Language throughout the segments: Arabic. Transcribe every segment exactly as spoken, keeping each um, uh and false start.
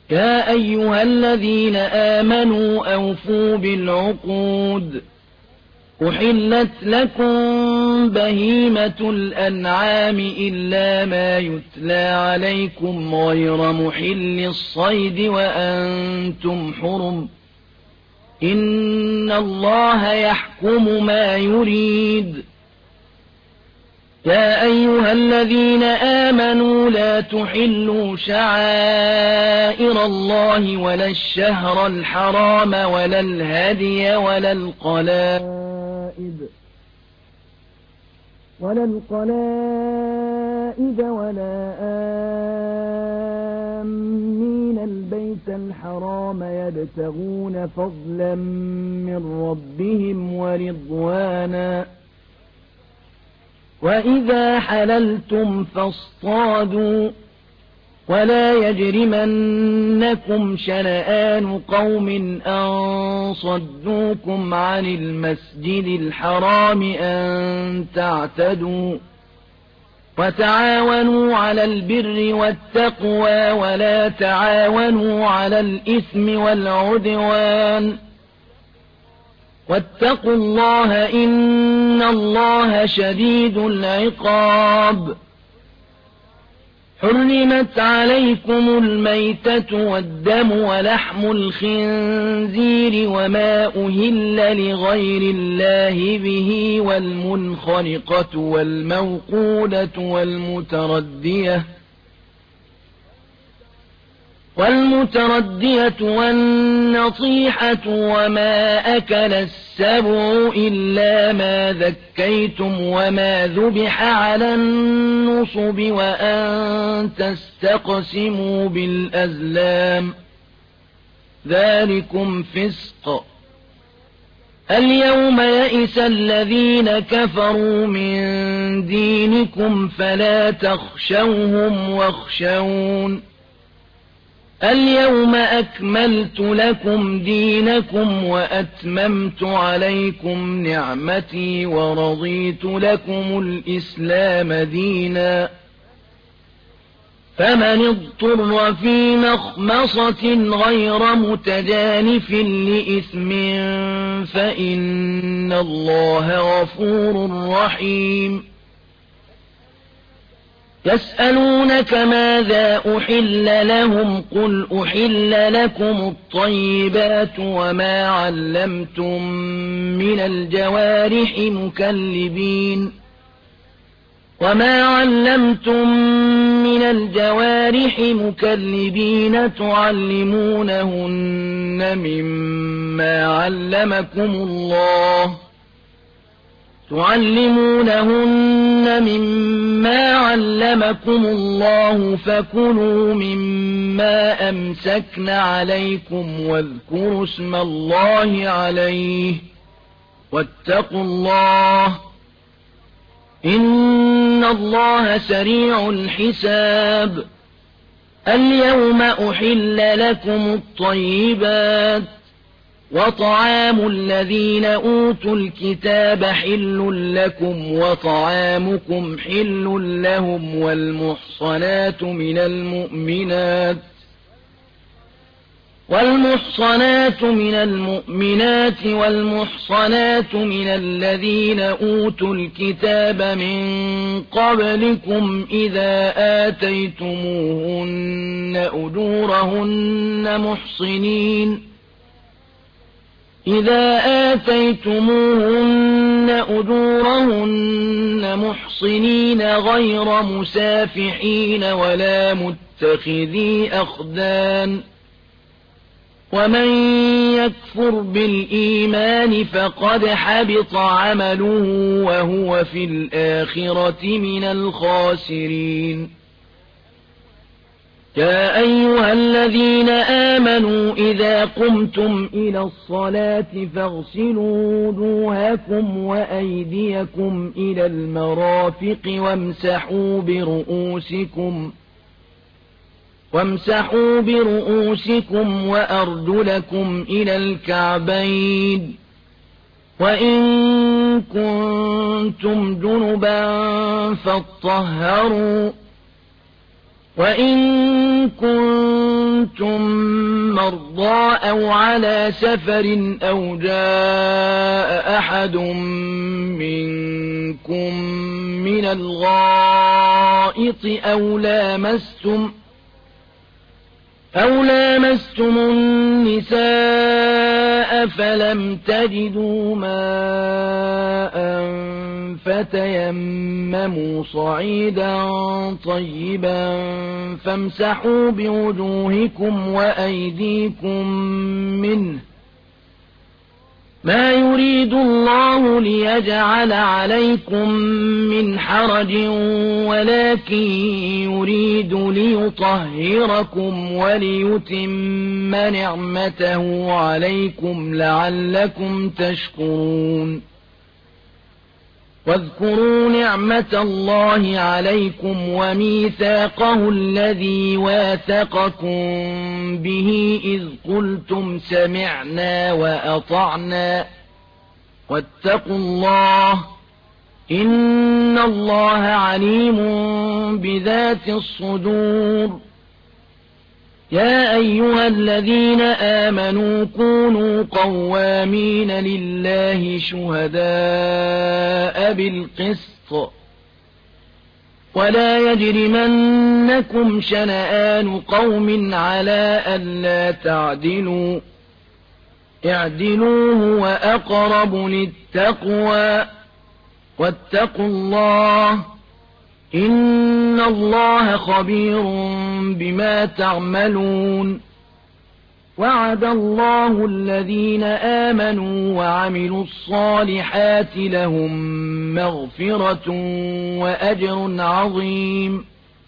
يا أيها الذين آمنوا أوفوا بالعقود أحلت لكم بهيمة الأنعام إلا ما يتلى عليكم غير محل الصيد وأنتم حرم إن الله يحكم ما يريد يا أيها الذين آمنوا لا تحلوا شعائر الله ولا الشهر الحرام ولا الهدي ولا القلائد ولا القلائد ولا آمين البيت الحرام يبتغون فضلا من ربهم ورضوانا وإذا حللتم فاصطادوا ولا يجرمنكم شنآن قوم أن صدوكم عن المسجد الحرام أن تعتدوا وتعاونوا على البر والتقوى ولا تعاونوا على الإثم والعدوان واتقوا الله إن الله شديد العقاب حرمت عليكم الميتة والدم ولحم الخنزير وما أهل لغير الله به والمنخنقة والموقودة والمتردية والمتردية والنطيحة وما أكل السبع إلا ما ذكيتم وما ذبح على النصب وأن تستقسموا بالأزلام ذلكم فسق اليوم يئس الذين كفروا من دينكم فلا تخشوهم واخشون اليوم أكملت لكم دينكم وأتممت عليكم نعمتي ورضيت لكم الإسلام دينا فمن اضطر في مخمصة غير متجانف لإثم فإن الله غفور رحيم يسألونك ماذا أحل لهم قل أحل لكم الطيبات وما علمتم من الجوارح مكلبين وما علمتم من الجوارح مكلبين تعلمونهن مما علمكم الله تعلمونهن مما علمكم الله فكلوا مما أمسكن عليكم واذكروا اسم الله عليه واتقوا الله إن الله سريع الحساب اليوم أحل لكم الطيبات وطعام الذين أوتوا الكتاب حل لكم وطعامكم حل لهم والمحصنات من المؤمنات والمحصنات من المؤمنات والمحصنات من الذين أوتوا الكتاب من قبلكم إذا آتيتموهن أجورهن محصنين إذا آتيتموهن أجورهن محصنين غير مسافحين ولا متخذي أخدان ومن يكفر بالإيمان فقد حبط عمله وهو في الآخرة من الخاسرين يا أيها الذين آمنوا إذا قمتم إلى الصلاة فاغسلوا وجوهكم وأيديكم إلى المرافق وامسحوا برؤوسكم وامسحوا برؤوسكم وأرجلكم إلى الكعبين وإن كنتم جنبا فاطهروا وإن كنتم مرضى أو على سفر أو جاء أحد منكم من الغائط أو لامستم أو لامستم النساء فلم تجدوا ماء فتيمموا صعيدا طيبا فامسحوا بوجوهكم وأيديكم منه ما يريد الله ليجعل عليكم من حرج ولكن يريد ليطهركم وليتم نعمته عليكم لعلكم تشكرون واذكروا نعمة الله عليكم وميثاقه الذي واثقكم به إذ قلتم سمعنا وأطعنا واتقوا الله إن الله عليم بذات الصدور يا أيها الذين آمنوا كونوا قوامين لله شهداء بالقسط ولا يجرمنكم شنآن قوم على ألا تعدلوا اعدلوا هو أقرب للتقوى واتقوا الله إن الله خبير بما تعملون وعد الله الذين آمنوا وعملوا الصالحات لهم مغفرة وأجر عظيم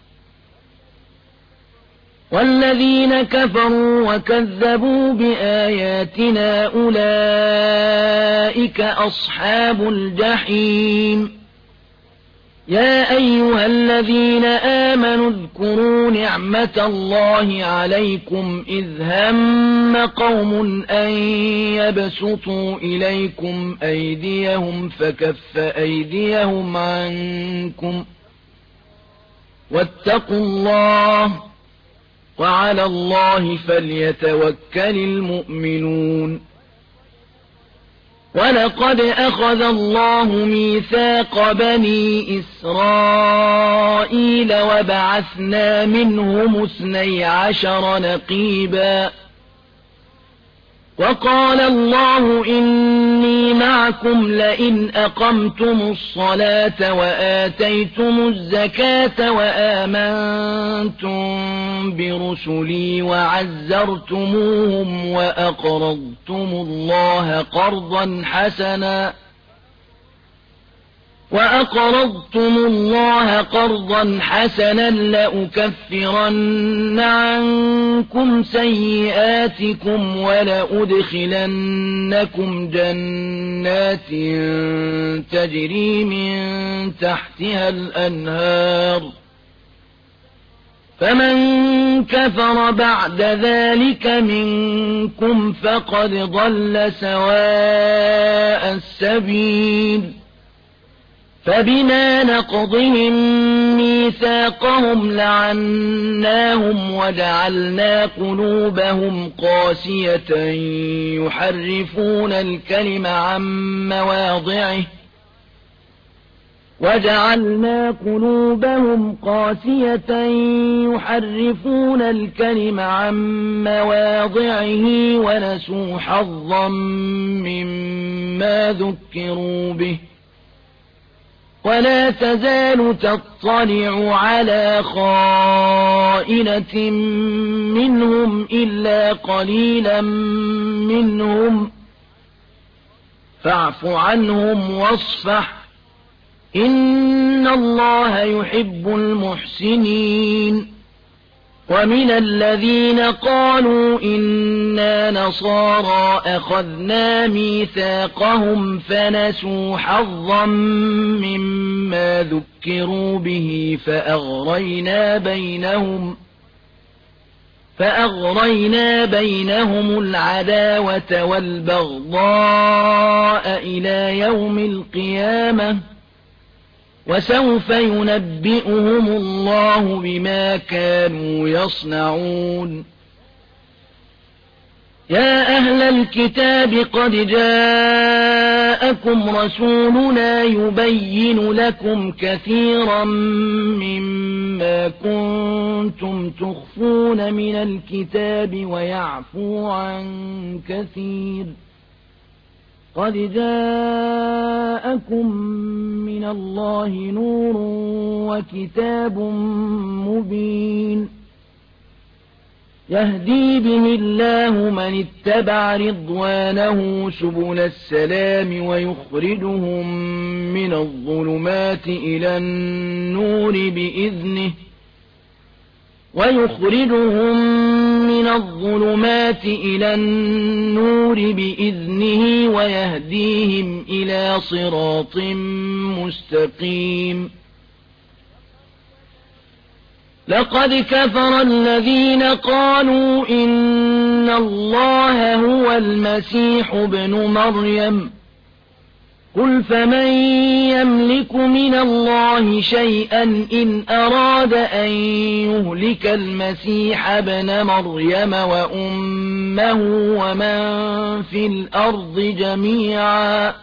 والذين كفروا وكذبوا بآياتنا أولئك أصحاب الجحيم يا أيها الذين آمنوا اذكروا نعمة الله عليكم إذ هم قوم أن يبسطوا إليكم أيديهم فكف أيديهم عنكم واتقوا الله وعلى الله فليتوكل المؤمنون ولقد أخذ الله ميثاق بني إسرائيل وبعثنا منهم اثني عشر نقيبا وقال الله إني معكم لئن أقمتم الصلاة وآتيتم الزكاة وآمنتم برسلي وعزرتموهم وأقرضتم الله قرضا حسنا وأقرضتم الله قرضا حسنا لأكفرن عنكم سيئاتكم ولأدخلنكم جنات تجري من تحتها الأنهار فمن كفر بعد ذلك منكم فقد ضل سواء السبيل فبما نقضهم ميثاقهم لعناهم وجعلنا قلوبهم قاسية يحرفون الكلم عن مواضعه وجعلنا قلوبهم قاسية يحرفون الكلم عن مواضعه ونسوا حظا مما ذكروا به ولا تزال تطلع على خائنة منهم إلا قليلا منهم فاعف عنهم واصفح إن الله يحب المحسنين ومن الذين قالوا إنا نصارى أخذنا ميثاقهم فنسوا حظا مما ذكروا به فأغرينا بينهم فأغرينا بينهم العداوة والبغضاء إلى يوم القيامة وسوف ينبئهم الله بما كانوا يصنعون يا أهل الكتاب قد جاءكم رسولنا يبين لكم كثيرا مما كنتم تخفون من الكتاب ويعفو عن كثير قد جاءكم من الله نور وكتاب مبين يهدي به الله من اتبع رضوانه سبل السلام ويخرجهم من الظلمات إلى النور بإذنه ويخرجهم من الظلمات إلى النور بإذنه ويهديهم إلى صراط مستقيم لقد كفر الذين قالوا إن الله هو المسيح ابن مريم قل فمن يملك من الله شيئا إن أراد أن يهلك المسيح ابن مريم وأمه ومن في الأرض جميعا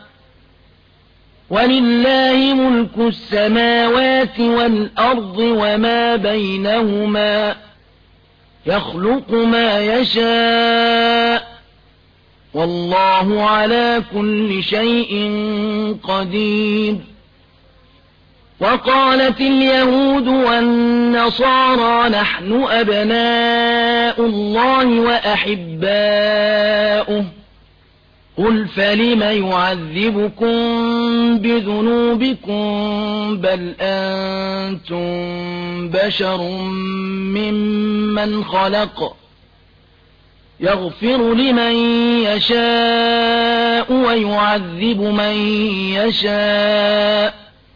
ولله ملك السماوات والأرض وما بينهما يخلق ما يشاء والله على كل شيء قدير وقالت اليهود والنصارى نحن أبناء الله وأحباؤه قل فلم يعذبكم بذنوبكم بل أنتم بشر ممن خلق يغفر لمن يشاء ويعذب من يشاء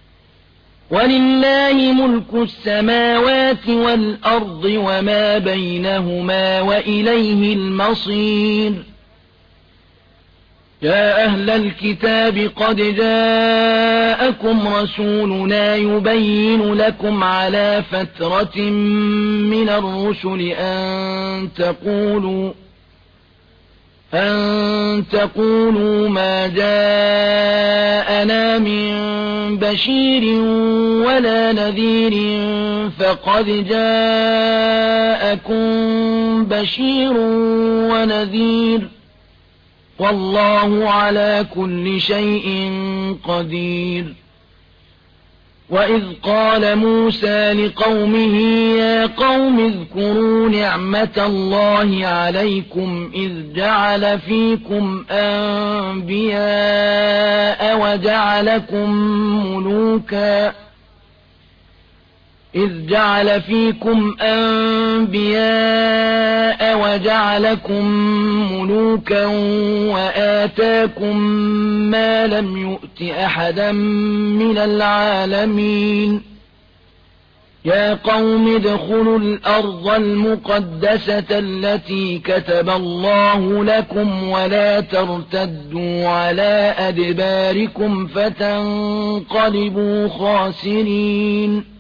ولله ملك السماوات والأرض وما بينهما وإليه المصير يا أهل الكتاب قد جاءكم رسولنا يبين لكم على فترة من الرسل أن تقولوا أن تقولوا ما جاءنا من بشير ولا نذير فقد جاءكم بشير ونذير والله على كل شيء قدير وإذ قال موسى لقومه يا قوم اذكروا نعمة الله عليكم إذ جعل فيكم أنبياء وجعلكم ملوكا إذ جعل فيكم أنبياء وجعلكم ملوكا وآتاكم ما لم يؤت أحدا من العالمين يا قوم ادخلوا الأرض المقدسة التي كتب الله لكم ولا ترتدوا على أدباركم فتنقلبوا خاسرين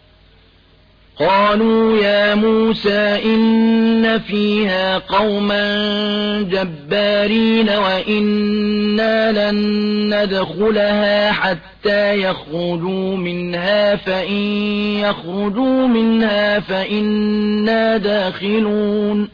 قالوا يا موسى إن فيها قوما جبارين وإنا لن ندخلها حتى يخرجوا منها فإن يخرجوا منها فإنا داخلون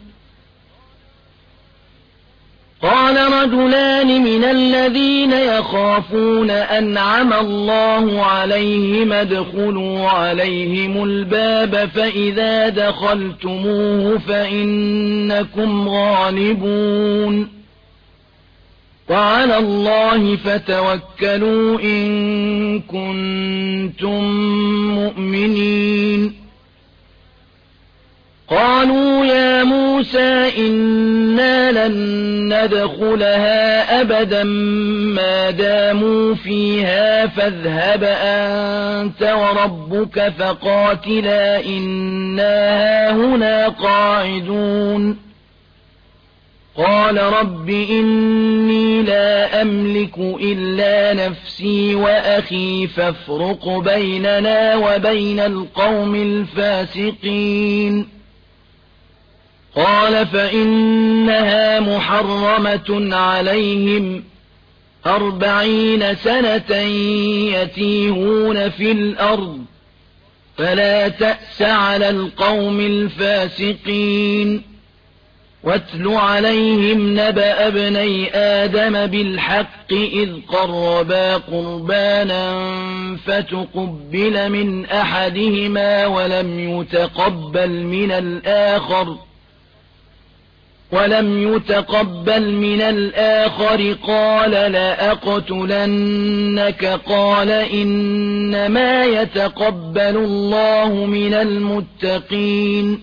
قال رجلان من الذين يخافون أنعم الله عليهم ادخلوا عليهم الباب فإذا دخلتموه فإنكم غالبون وعلى الله فتوكلوا إن كنتم مؤمنين قالوا يا موسى إنا لن ندخلها أبدا ما داموا فيها فاذهب أنت وربك فقاتلا إنا هاهنا قاعدون قال رب إني لا أملك إلا نفسي وأخي فافرق بيننا وبين القوم الفاسقين قال فإنها محرمة عليهم أربعين سنة يتيهون في الأرض فلا تأس على القوم الفاسقين واتل عليهم نبأ ابني آدم بالحق إذ قربا قربانا فتقبل من أحدهما ولم يتقبل من الآخر ولم يتقبل من الآخر قال لأقتلنك قال إنما يتقبل الله من المتقين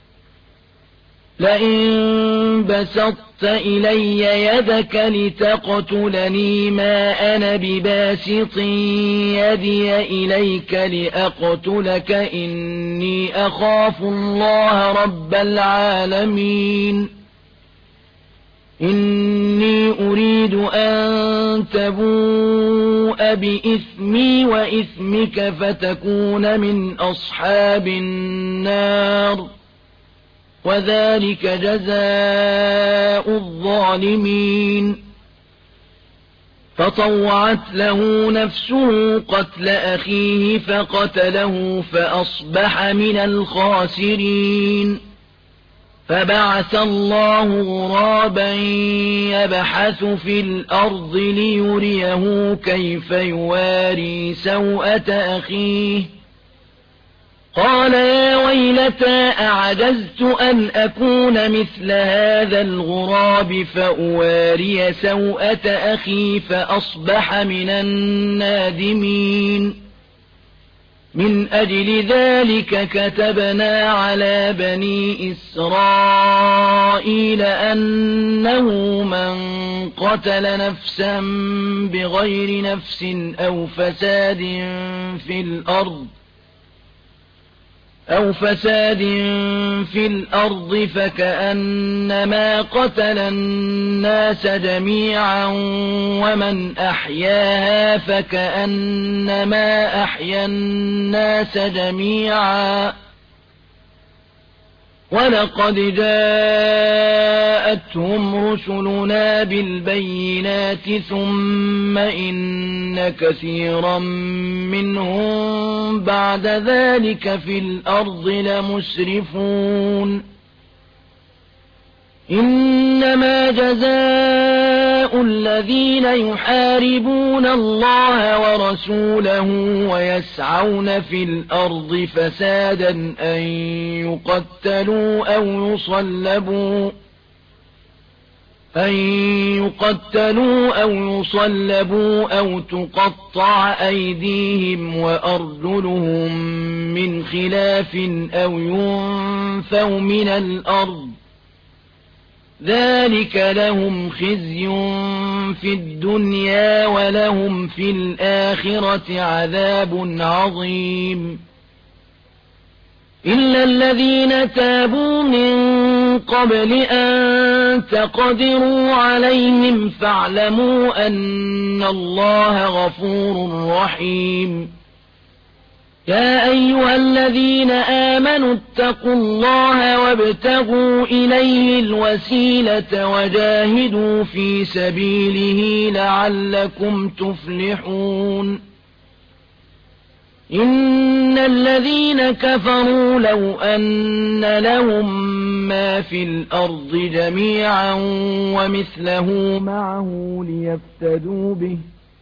لئن بسطت إلي يدك لتقتلني ما أنا بباسط يدي إليك لأقتلك إني أخاف الله رب العالمين إني أريد أن تبوء بإثمي وإثمك فتكون من أصحاب النار وذلك جزاء الظالمين فطوعت له نفسه قتل أخيه فقتله فأصبح من الخاسرين فبعث الله غرابا يبحث في الأرض ليريه كيف يواري سوءة أخيه قال يا ويلتى أعجزت أن أكون مثل هذا الغراب فأواري سوءة أخي فأصبح من النادمين من أجل ذلك كتبنا على بني إسرائيل أنه من قتل نفسا بغير نفس أو فساد في الأرض أو فساد في الأرض فكأنما قتل الناس جميعا ومن أحياها فكأنما أحيا الناس جميعا ولقد جاءتهم رسلنا بالبينات ثم إن كثيرا منهم بعد ذلك في الأرض لمسرفون إنما جزاء الذين يحاربون الله ورسوله ويسعون في الأرض فسادا أن يقتلوا أو يصلبوا أن يقتلوا أو يصلبوا أو تقطع أيديهم وأرجلهم من خلاف أو ينفوا من الأرض ذلك لهم خزي في الدنيا ولهم في الآخرة عذاب عظيم إلا الذين تابوا من قبل أن تقدروا عليهم فاعلموا أن الله غفور رحيم يا أيها الذين آمنوا اتقوا الله وابتغوا إليه الوسيلة وجاهدوا في سبيله لعلكم تفلحون إن الذين كفروا لو أن لهم ما في الأرض جميعا ومثله معه ليفتدوا به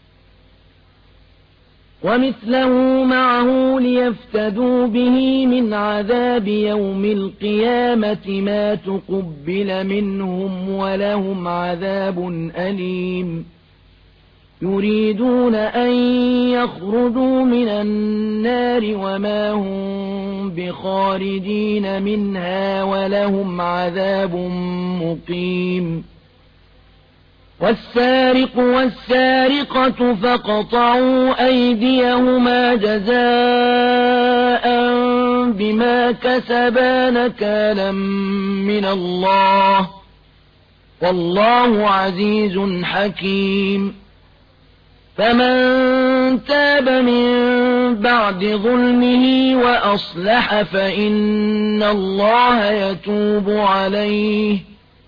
ومثله معه ليفتدوا به من عذاب يوم القيامة ما تقبل منهم ولهم عذاب أليم يريدون أن يخرجوا من النار وما هم بخارجين منها ولهم عذاب مقيم والسارق والسارقة فاقطعوا أيديهما جزاء بما كسبا نكالا من الله والله عزيز حكيم. فمن تاب من بعد ظلمه وأصلح فإن الله يتوب عليه،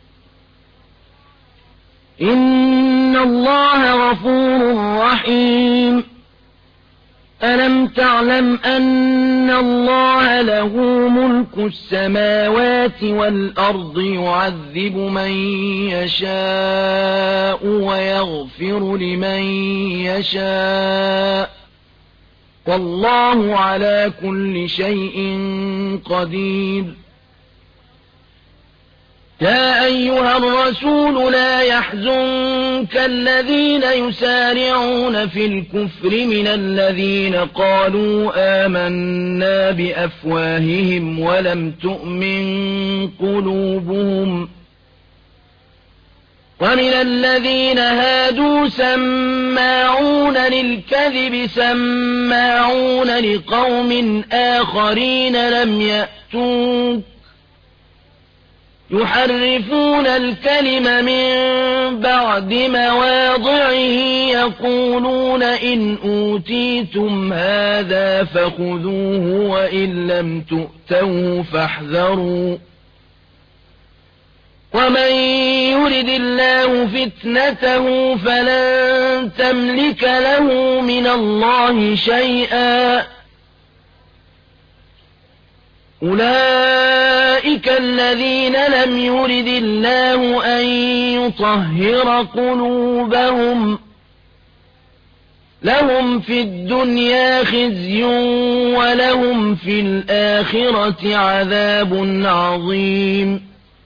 إن الله غفور رحيم. ألم تعلم أن الله له ملك السماوات والأرض يعذب من يشاء ويغفر لمن يشاء، والله على كل شيء قدير. يا أيها الرسول لا يحزنك الذين يسارعون في الكفر من الذين قالوا آمنا بأفواههم ولم تؤمن قلوبهم، ومن الذين هادوا سماعون للكذب سماعون لقوم آخرين لم يأتوك، يحرفون الكلم من بعد مواضعه يقولون إن أوتيتم هذا فخذوه وإن لم تؤتوه فاحذروا، ومن يرد الله فتنته فلن تملك له من الله شيئا. أولئك الذين لم يرد الله أن يطهر قلوبهم، لهم في الدنيا خزي ولهم في الآخرة عذاب عظيم.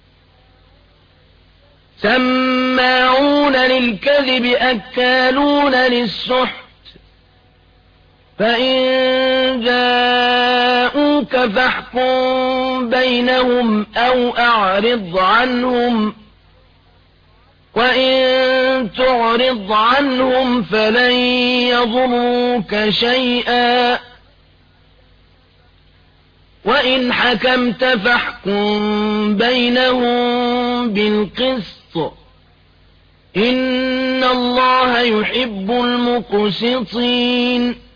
سماعون للكذب أكالون للسحت، فإن جاءوك فاحكم بينهم أو أعرض عنهم، وإن تعرض عنهم فلن يضروك شيئا، وإن حكمت فاحكم بينهم بالقسط، إن الله يحب المقسطين.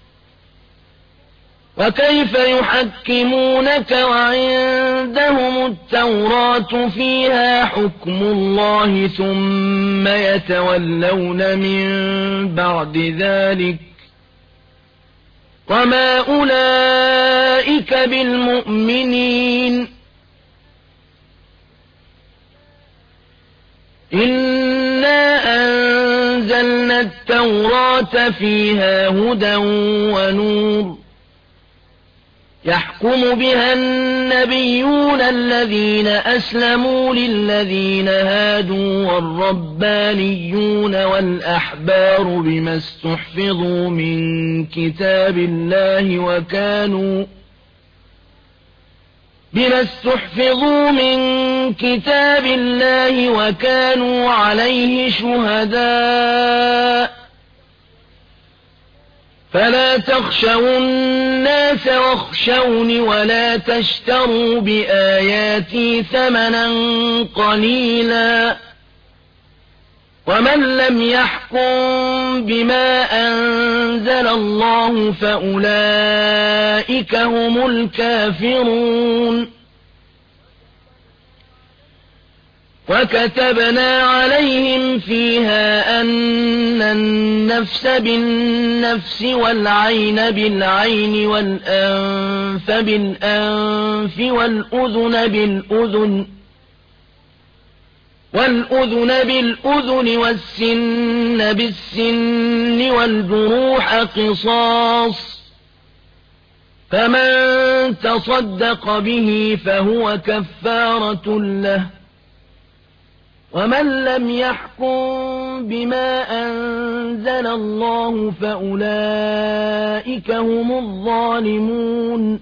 وكيف يحكمونك وعندهم التوراة فيها حكم الله ثم يتولون من بعد ذلك، وما أولئك بالمؤمنين. إنا أنزلنا التوراة فيها هدى ونور، يحكم بها النبيون الذين أسلموا للذين هادوا والربانيون والأحبار بما استحفظوا من كتاب الله وكانوا بما استحفظوا من كتاب الله وكانوا عليه شهداء. فلا تخشوا الناس واخشوني ولا تشتروا بآياتي ثمنا قليلا، ومن لم يحكم بما أنزل الله فأولئك هم الكافرون. وكتبنا عليهم فيها أن النفس بالنفس والعين بالعين والأنف بالأنف والأذن بالأذن والأذن بالأذن والسن بالسن والجروح قصاص، فمن تصدق به فهو كفارة له، ومن لم يحكم بما أنزل الله فأولئك هم الظالمون.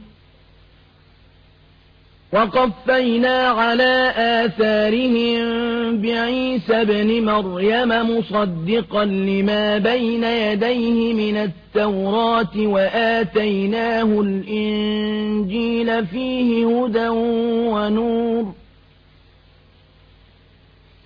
وقفينا على آثارهم بعيسى ابن مريم مصدقا لما بين يديه من التوراة وآتيناه الإنجيل فيه هدى ونور،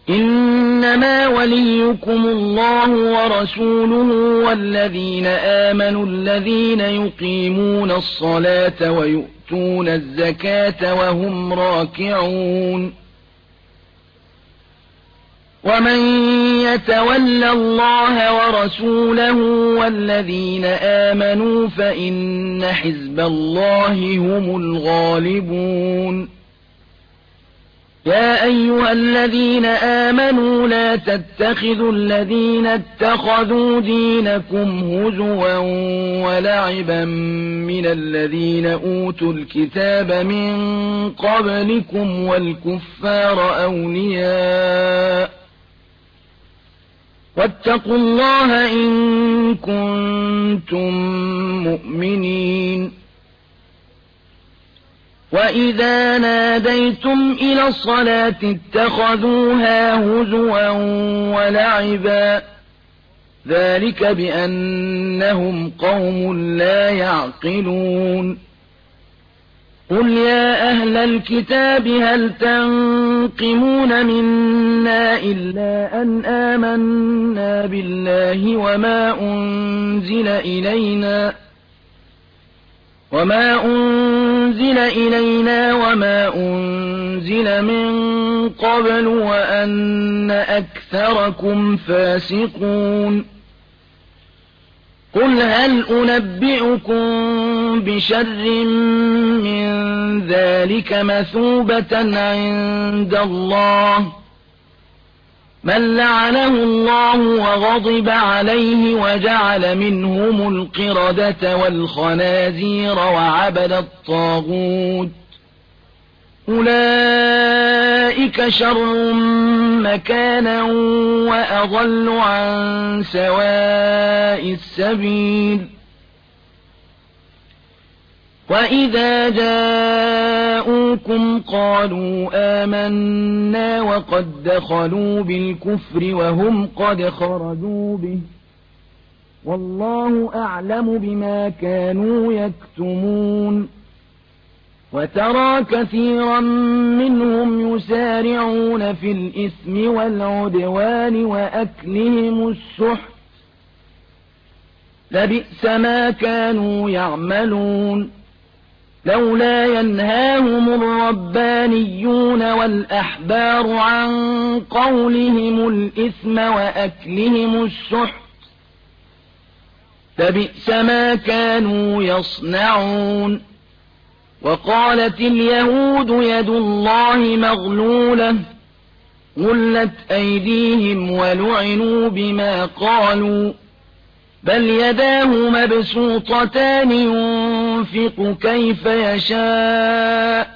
إنما وليكم الله ورسوله والذين آمنوا الذين يقيمون الصلاة ويؤتون الزكاة وهم راكعون ومن يتول الله ورسوله والذين آمنوا فإن حزب الله هم الغالبون يا أيها الذين آمنوا لا تتخذوا الذين اتخذوا دينكم هزوا ولعبا من الذين أوتوا الكتاب من قبلكم والكفار أولياء واتقوا الله إن كنتم مؤمنين وإذا ناديتم إلى الصلاة اتخذوها هزوا ولعبا ذلك بأنهم قوم لا يعقلون قل يا أهل الكتاب هل تنقمون منا إلا أن آمنا بالله وما أنزل إلينا وما أنزل إلينا وما أنزل من قبل وأن أكثركم فاسقون قل هل أنبئكم بشر من ذلك مثوبة عند الله من لعنه الله وغضب عليه وجعل منهم القردة والخنازير وعبد الطاغوت أولئك شر مكانا وأضل عن سواء السبيل وإذا جاءوكم قالوا آمنا وقد دخلوا بالكفر وهم قد خرجوا به والله أعلم بما كانوا يكتمون وترى كثيرا منهم يسارعون في الإثم والعدوان وأكلهم السحت لبئس ما كانوا يعملون لولا ينهاهم الربانيون والأحبار عن قولهم الإثم وأكلهم السحت لبئس ما كانوا يصنعون وقالت اليهود يد الله مغلولة غلت أيديهم ولعنوا بما قالوا بل يداه مبسوطتان ينفق كيف يشاء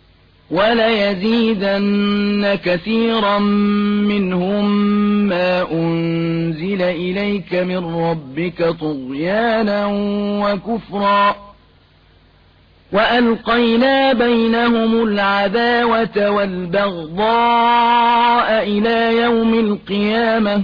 وليزيدن كثيرا منهم ما أنزل إليك من ربك طغيانا وكفرا وألقينا بينهم العداوة والبغضاء إلى يوم القيامة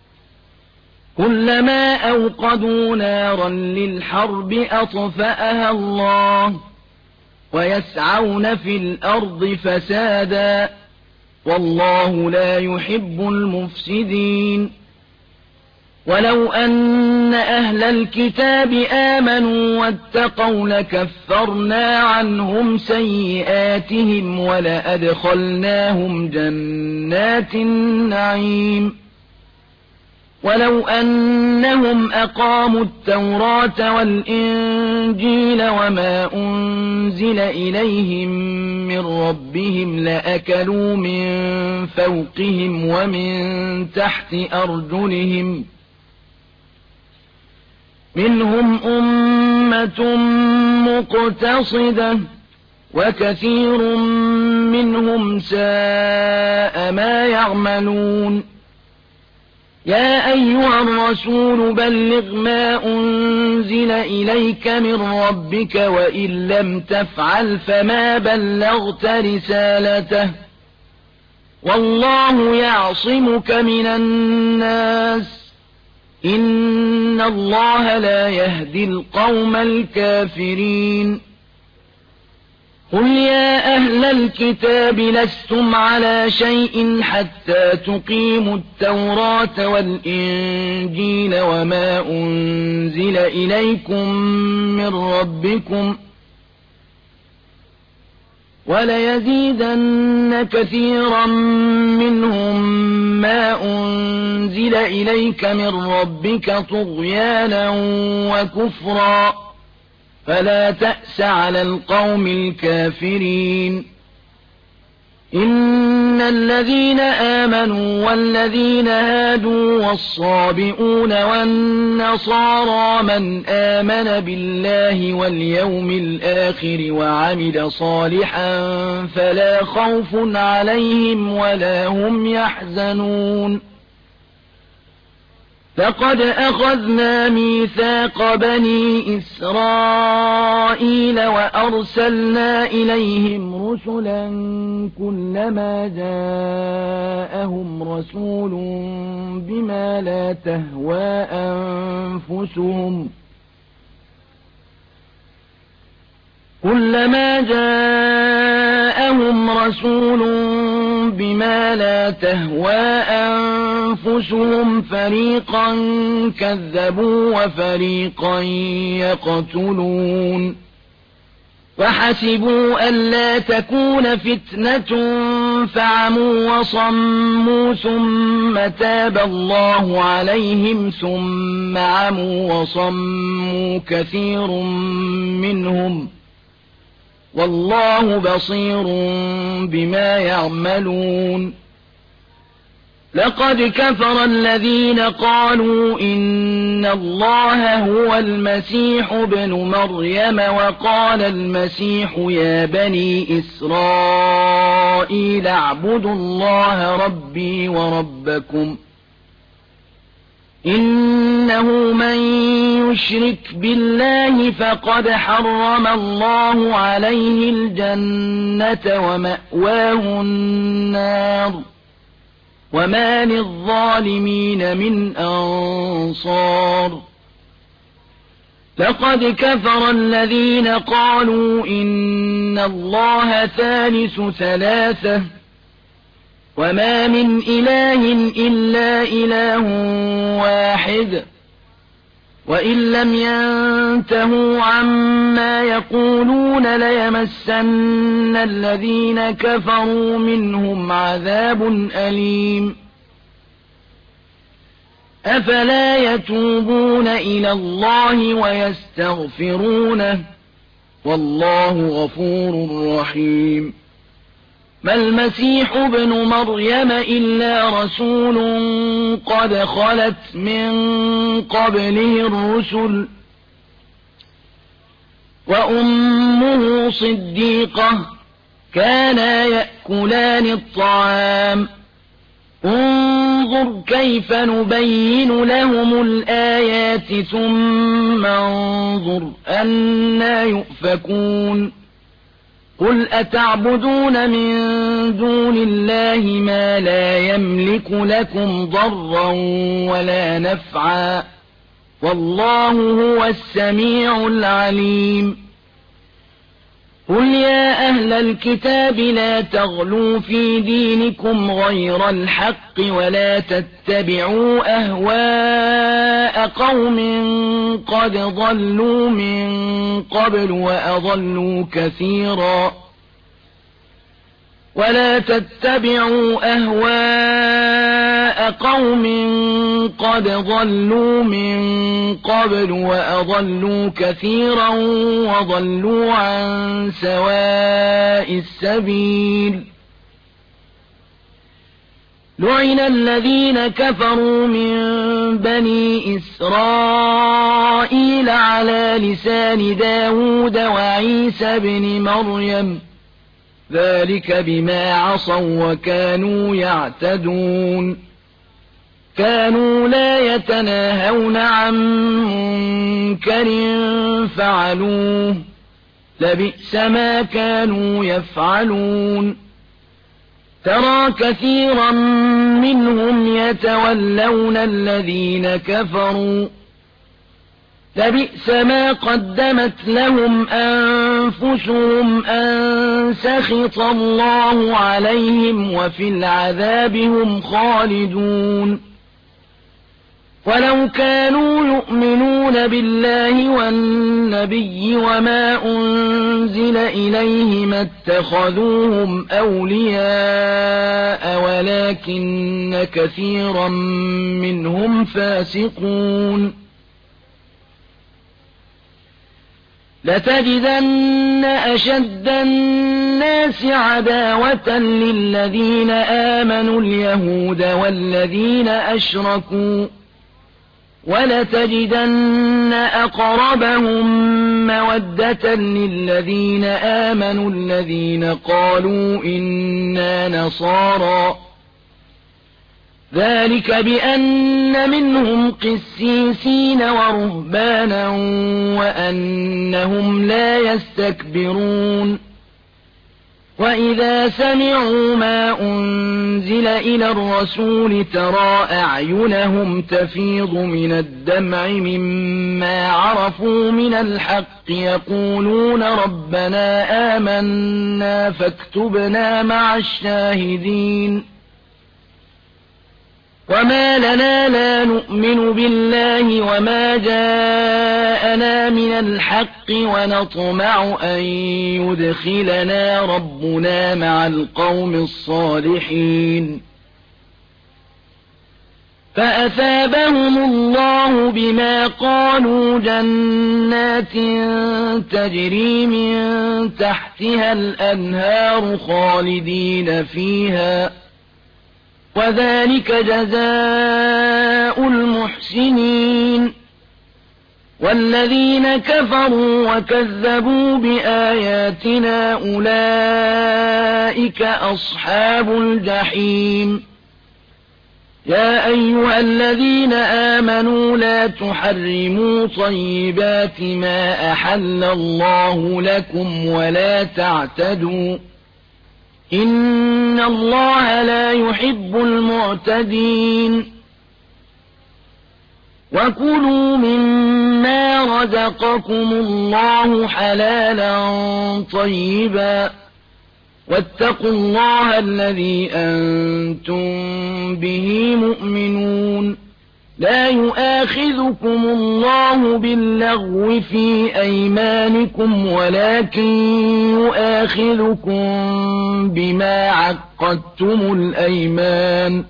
كلما أوقدوا نارا للحرب أطفأها الله ويسعون في الأرض فسادا والله لا يحب المفسدين ولو أن أهل الكتاب آمنوا واتقوا لكفرنا عنهم سيئاتهم ولأدخلناهم جنات النعيم ولو أنهم أقاموا التوراة والإنجيل وما أنزل إليهم من ربهم لأكلوا من فوقهم ومن تحت أرجلهم منهم أمة مقتصدة وكثير منهم ساء ما يعملون يا أيها الرسول بلغ ما أنزل إليك من ربك وإن لم تفعل فما بلغت رسالته والله يعصمك من الناس إن الله لا يهدي القوم الكافرين قل يا أهل الكتاب لستم على شيء حتى تقيموا التوراة والإنجيل وما أنزل إليكم من ربكم وليزيدن كثيرا منهم ما أنزل إليك من ربك طغيانا وكفرا فلا تأس على القوم الكافرين إن الذين آمنوا والذين هادوا والصابئون والنصارى من آمن بالله واليوم الآخر وعمل صالحا فلا خوف عليهم ولا هم يحزنون لقد أخذنا ميثاق بني إسرائيل وأرسلنا إليهم رسلا كلما جاءهم رسول بما لا تهوى أنفسهم كلما جاءهم رسول بما لا تهوى أنفسهم فريقا كذبوا وفريقا يقتلون وحسبوا ألا تكون فتنة فعموا وصموا ثم تاب الله عليهم ثم عموا وصموا كثير منهم والله بصير بما يعملون لقد كفر الذين قالوا إن الله هو المسيح ابن مريم وقال المسيح يا بني إسرائيل اعبدوا الله ربي وربكم إنه من يشرك بالله فقد حرم الله عليه الجنة ومأواه النار وما للظالمين من أنصار لقد كفر الذين قالوا إن الله ثالث ثلاثة وما من إله إلا إله واحد وإن لم ينتهوا عما يقولون ليمسن الذين كفروا منهم عذاب أليم أفلا يتوبون إلى الله ويستغفرونه والله غفور رحيم ما المسيح ابن مريم إلا رسول قد خلت من قبله الرسل وأمه صديقة كانا يأكلان الطعام انظر كيف نبين لهم الآيات ثم انظر أنى يؤفكون قل أتعبدون من دون الله ما لا يملك لكم ضرا ولا نفعا والله هو السميع العليم قل يا أهل الكتاب لا تغلوا في دينكم غير الحق ولا تتبعوا أهواء قوم قد ضلوا من قبل وأضلوا كثيرا ولا تتبعوا أهواء قوم قد ضلوا من قبل وأضلوا كثيرا وضلوا عن سواء السبيل لعن الذين كفروا من بني إسرائيل على لسان داود وعيسى بن مريم ذلك بما عصوا وكانوا يعتدون كانوا لا يتناهون عن منكر فعلوه لبئس ما كانوا يفعلون ترى كثيرا منهم يتولون الذين كفروا لبئس ما قدمت لهم أنفسهم أن سخط الله عليهم وفي العذاب هم خالدون ولو كانوا يؤمنون بالله والنبي وما أنزل إليه ما اتخذوهم أولياء ولكن كثيرا منهم فاسقون لتجدن أشد الناس عداوة للذين آمنوا اليهود والذين أشركوا ولتجدن أقربهم مودة للذين آمنوا الذين قالوا إنا نصارى ذلك بأن منهم قسيسين ورهبانا وأنهم لا يستكبرون وإذا سمعوا ما أنزل إلى الرسول ترى أعينهم تفيض من الدمع مما عرفوا من الحق يقولون ربنا آمنا فاكتبنا مع الشاهدين وما لنا لا نؤمن بالله وما جاءنا من الحق ونطمع أن يدخلنا ربنا مع القوم الصالحين فأثابهم الله بما قالوا جنات تجري من تحتها الأنهار خالدين فيها وذلك جزاء المحسنين والذين كفروا وكذبوا بآياتنا أولئك أصحاب الجحيم يا أيها الذين آمنوا لا تحرموا طيبات ما أحل الله لكم ولا تعتدوا إن الله لا يحب المعتدين وكلوا مما رزقكم الله حلالا طيبا واتقوا الله الذي أنتم به مؤمنون لا يؤاخذكم الله باللغو في أيمانكم ولكن يؤاخذكم بما عقدتم الأيمان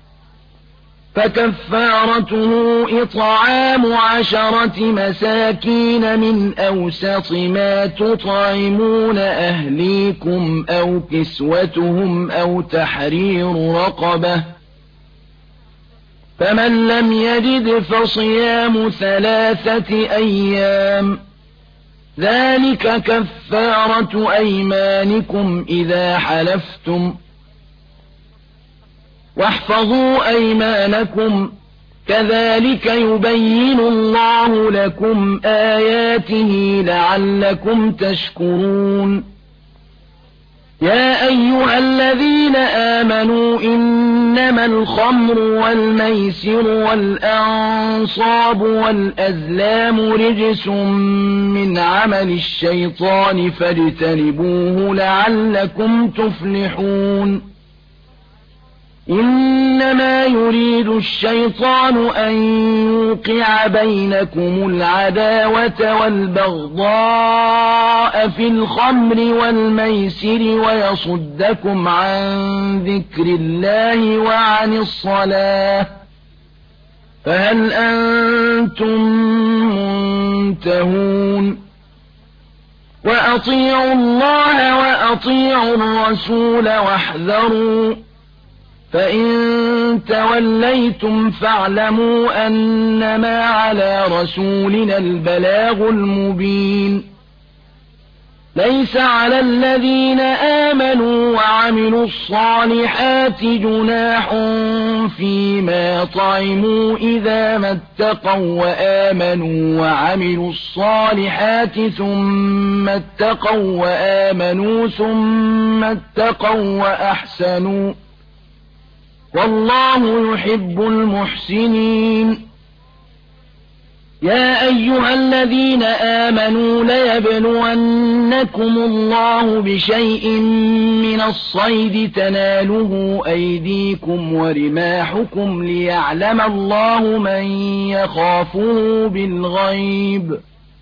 فكفارته إطعام عشرة مساكين من أوسط ما تطعمون أهليكم أو كسوتهم أو تحرير رقبة فمن لم يجد فصيام ثلاثة أيام ذلك كفارة أيمانكم إذا حلفتم واحفظوا أيمانكم كذلك يبين الله لكم آياته لعلكم تشكرون يا أيها الذين آمنوا إنما الخمر والميسر والأنصاب والأزلام رجس من عمل الشيطان فاجتنبوه لعلكم تفلحون إنما يريد الشيطان أن يوقع بينكم العداوة والبغضاء في الخمر والميسر ويصدكم عن ذكر الله وعن الصلاة فهل أنتم منتهون وأطيعوا الله وأطيعوا الرسول واحذروا فإن توليتم فاعلموا أنما على رسولنا البلاغ المبين ليس على الذين آمنوا وعملوا الصالحات جناح فيما طعموا إذا ما اتقوا وآمنوا وعملوا الصالحات ثم اتقوا وآمنوا ثم اتقوا وأحسنوا والله يحب المحسنين يا أيها الذين آمنوا ليبلونكم الله بشيء من الصيد تناله أيديكم ورماحكم ليعلم الله من يخافه بالغيب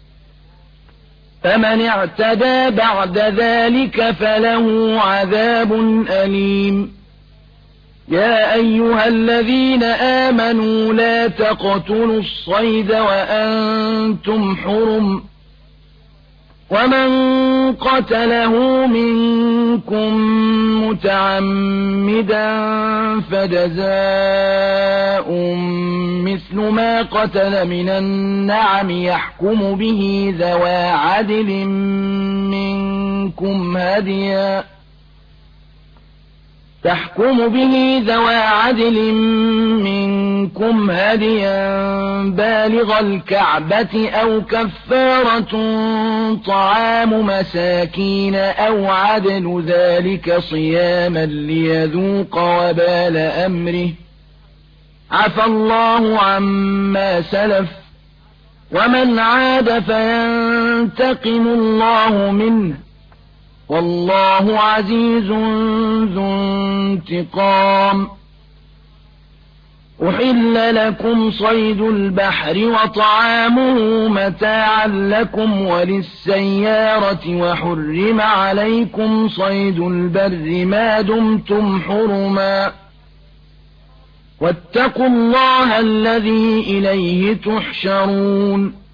فمن اعتدى بعد ذلك فله عذاب أليم يا أيها الذين آمنوا لا تقتلوا الصيد وأنتم حرم ومن قتله منكم متعمدا فجزاء مثل ما قتل من النعم يحكم به ذوى عدل منكم هديا تحكم به ذوى عدل منكم هديا بالغ الكعبة أو كفارة طعام مساكين أو عدل ذلك صياما ليذوق وبال أمره عفى الله عما سلف ومن عاد فينتقم الله منه والله عزيز ذو انتقام أحل لكم صيد البحر وطعامه متاعا لكم وللسيارة وحرم عليكم صيد البر ما دمتم حرما واتقوا الله الذي إليه تحشرون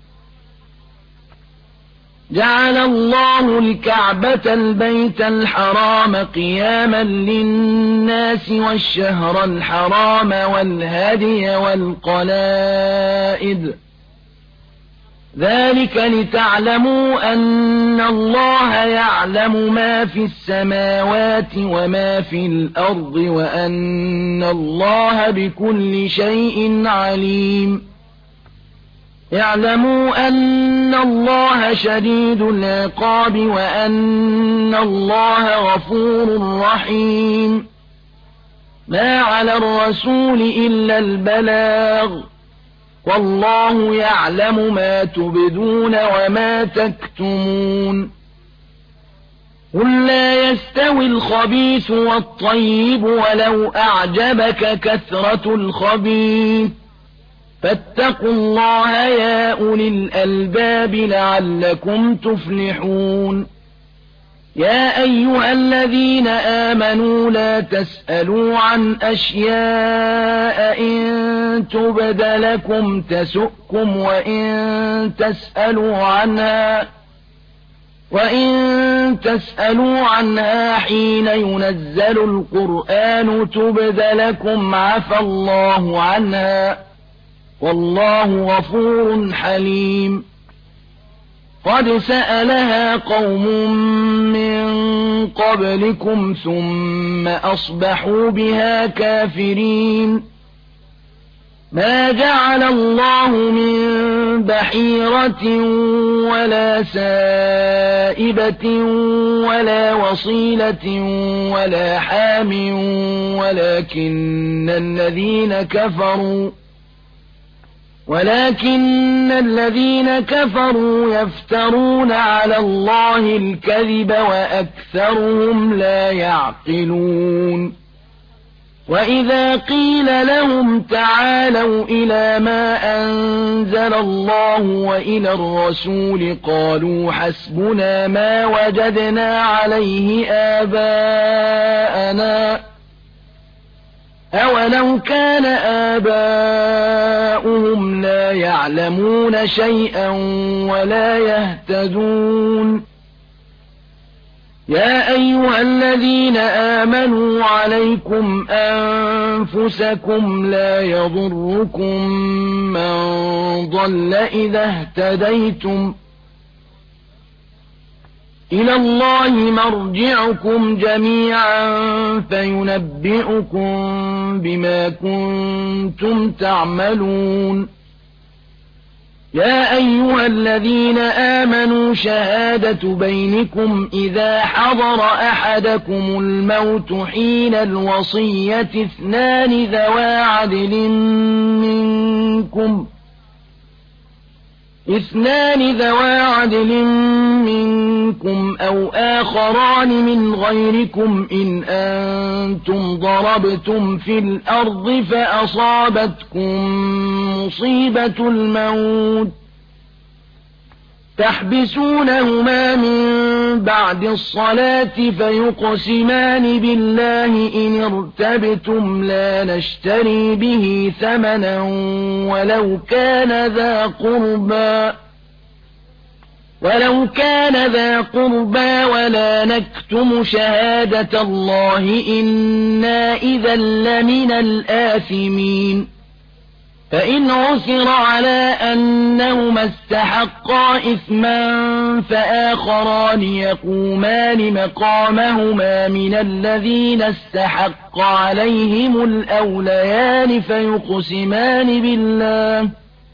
جعل الله الكعبة البيت الحرام قياما للناس والشهر الحرام والهدي والقلائد ذلك لتعلموا أن الله يعلم ما في السماوات وما في الأرض وأن الله بكل شيء عليم اعلموا أن الله شديد العقاب وأن الله غفور رحيم ما على الرسول إلا البلاغ والله يعلم ما تبدون وما تكتمون قل لا يستوي الخبيث والطيب ولو أعجبك كثرة الخبيث فاتقوا الله يا أولي الألباب لعلكم تفلحون يا أيها الذين آمنوا لا تسألوا عن أشياء إن تبد لكم تسؤكم وإن تسألوا عنها وإن تسألوا عنها حين ينزل القرآن تبد لكم عفى الله عنها والله غفور حليم قد سألها قوم من قبلكم ثم أصبحوا بها كافرين ما جعل الله من بحيرة ولا سائبة ولا وصيلة ولا حام ولكن الذين كفروا ولكن الذين كفروا يفترون على الله الكذب وأكثرهم لا يعقلون وإذا قيل لهم تعالوا إلى ما أنزل الله وإلى الرسول قالوا حسبنا ما وجدنا عليه آباءنا أولو كان آباؤهم لا يعلمون شيئا ولا يهتدون يا أيها الذين آمنوا عليكم أنفسكم لا يضركم من ضل إذا اهتديتم إلى الله مرجعكم جميعا فينبئكم بما كنتم تعملون يا أيها الذين آمنوا شهادة بينكم إذا حضر أحدكم الموت حين الوصية اثنان ذوى عدل منكم اثنان ذوا عدل منكم أو آخران من غيركم إن أنتم ضربتم في الأرض فأصابتكم مصيبة الموت تحبسونهما من بعد الصلاة فيقسمان بالله إن ارتبتم لا نشتري به ثمنا ولو كان ذا قربى ولو كان ذا قربى ولا نكتم شهادة الله إنا إذا لمن الآثمين فإن عثر على أنهما استحقا إثما فآخران يقومان مقامهما من الذين استحق عليهم الأوليان فيقسمان بالله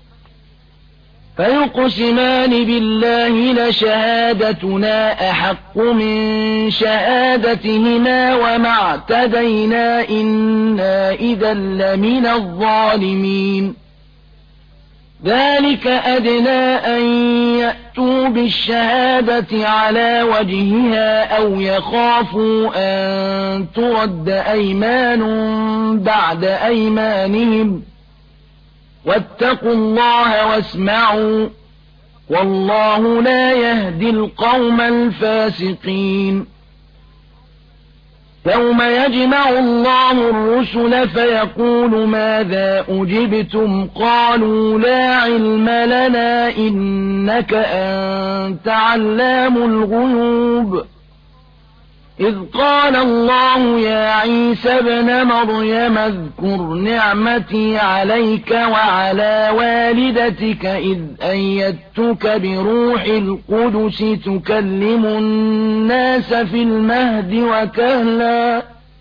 فيقسمان بالله لشهادتنا أحق من شهادتهما وما اعتدينا إنا إذا لمن الظالمين ذلك أدنى أن يأتوا بالشهادة على وجهها أو يخافوا أن ترد أيمان بعد أيمانهم واتقوا الله واسمعوا والله لا يهدي القوم الفاسقين يوم يجمع الله الرسل فيقول ماذا أجبتم قالوا لا علم لنا إنك أنت علام الغيوب إذ قال الله يا عيسى ابن مريم اذكر نعمتي عليك وعلى والدتك إذ أيدتك بروح القدس تكلم الناس في المهد وكهلا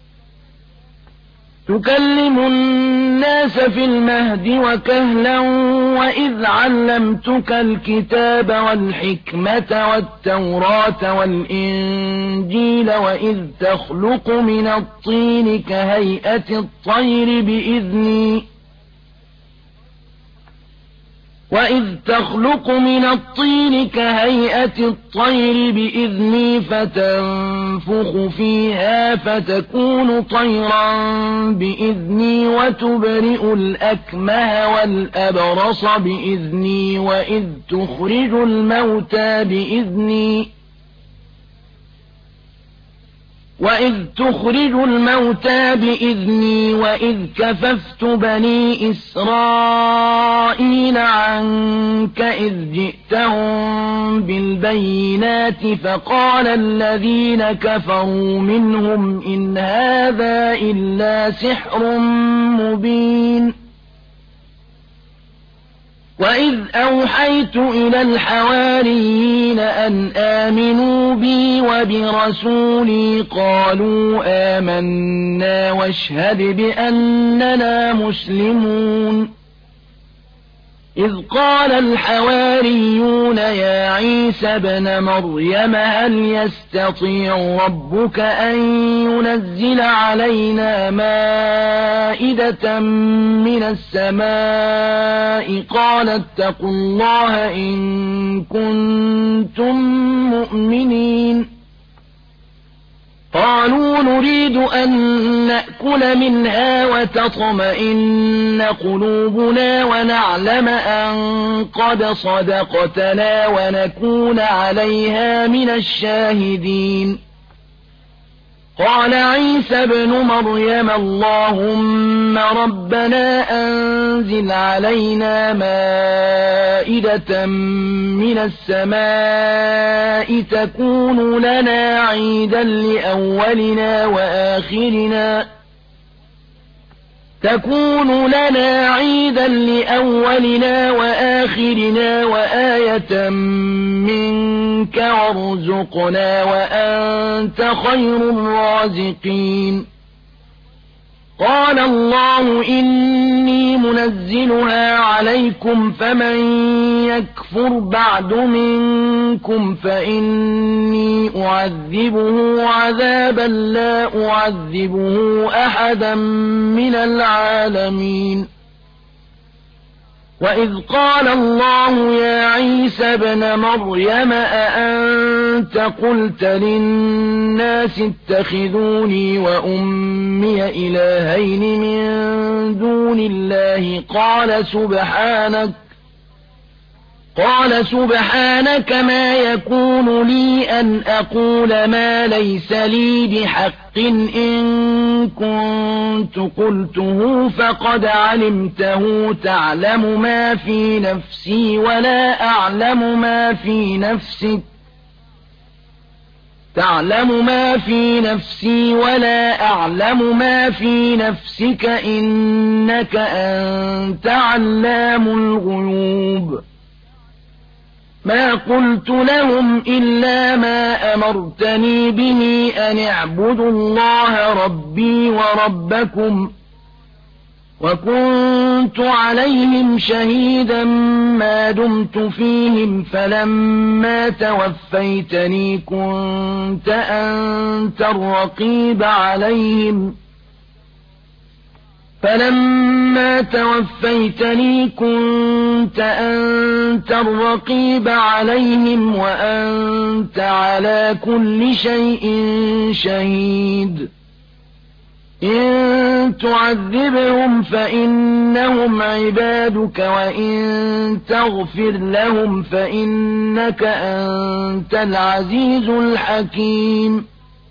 تكلم الناس في المهد وكهلا وإذ علمتك الكتاب والحكمة والتوراة والإنجيل وإذ تخلق من الطين كهيئة الطير بإذني وإذ تخلق من الطين كهيئة الطير بإذني فتنفخ فيها فتكون طيرا بإذني وتبرئ الأكمه والأبرص بإذني وإذ تخرج الموتى بإذني وإذ تخرج الموتى بإذني وإذ كففت بني إسرائيل عنك إذ جئتهم بالبينات فقال الذين كفروا منهم إن هذا إلا سحر مبين وإذ أوحيت إلى الحواريين أن آمنوا بي وبرسولي قالوا آمنا واشهد بأننا مسلمون إذ قال الحواريون يا عيسى ابن مريم هل يستطيع ربك أن ينزل علينا مائدة من السماء قال اتقوا الله إن كنتم مؤمنين قالوا نريد أن نأكل منها وتطمئن قلوبنا ونعلم أن قد صدقتنا ونكون عليها من الشاهدين قال عيسى ابن مريم اللهم ربنا أنزل علينا مائدة من السماء تكون لنا عيدا لأولنا وآخرنا تكون لنا عيدا لأولنا وآخرنا وآية منك وارزقنا وأنت خير الرازقين قال الله إني منزلها عليكم فمن يكفر بعد منكم فإني أعذبه عذابا لا أعذبه أحدا من العالمين وإذ قال الله يا عيسى ابن مريم أأنت قلت للناس اتخذوني وأمي إلهين من دون الله قال سبحانك قال سبحانك ما يكون لي أن أقول ما ليس لي بحق إن كنت قلته فقد علمته تعلم ما في نفسي ولا أعلم ما في نفسك تعلم ما في نفسي ولا أعلم ما في نفسك إنك أنت علام الغيوب ما قلت لهم إلا ما أمرتني به أن اعبدوا الله ربي وربكم وكنت عليهم شهيدا ما دمت فيهم فلما توفيتني كنت أنت الرقيب عليهم فلما توفيتني كنت أنت الرقيب عليهم وأنت على كل شيء شهيد إن تعذبهم فإنهم عبادك وإن تغفر لهم فإنك أنت العزيز الحكيم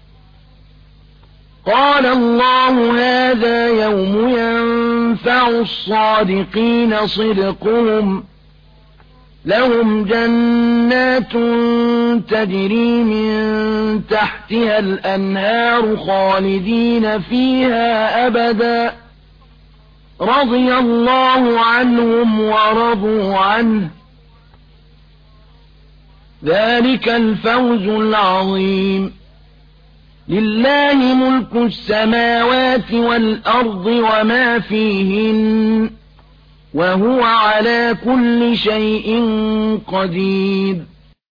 قال الله هذا يوم ينفع الصادقين صدقهم لهم جنات تجري من تحتها الأنهار خالدين فيها أبدا رضي الله عنهم ورضوا عنه ذلك الفوز العظيم لله ملك السماوات والأرض وما فيهن وهو على كل شيء قدير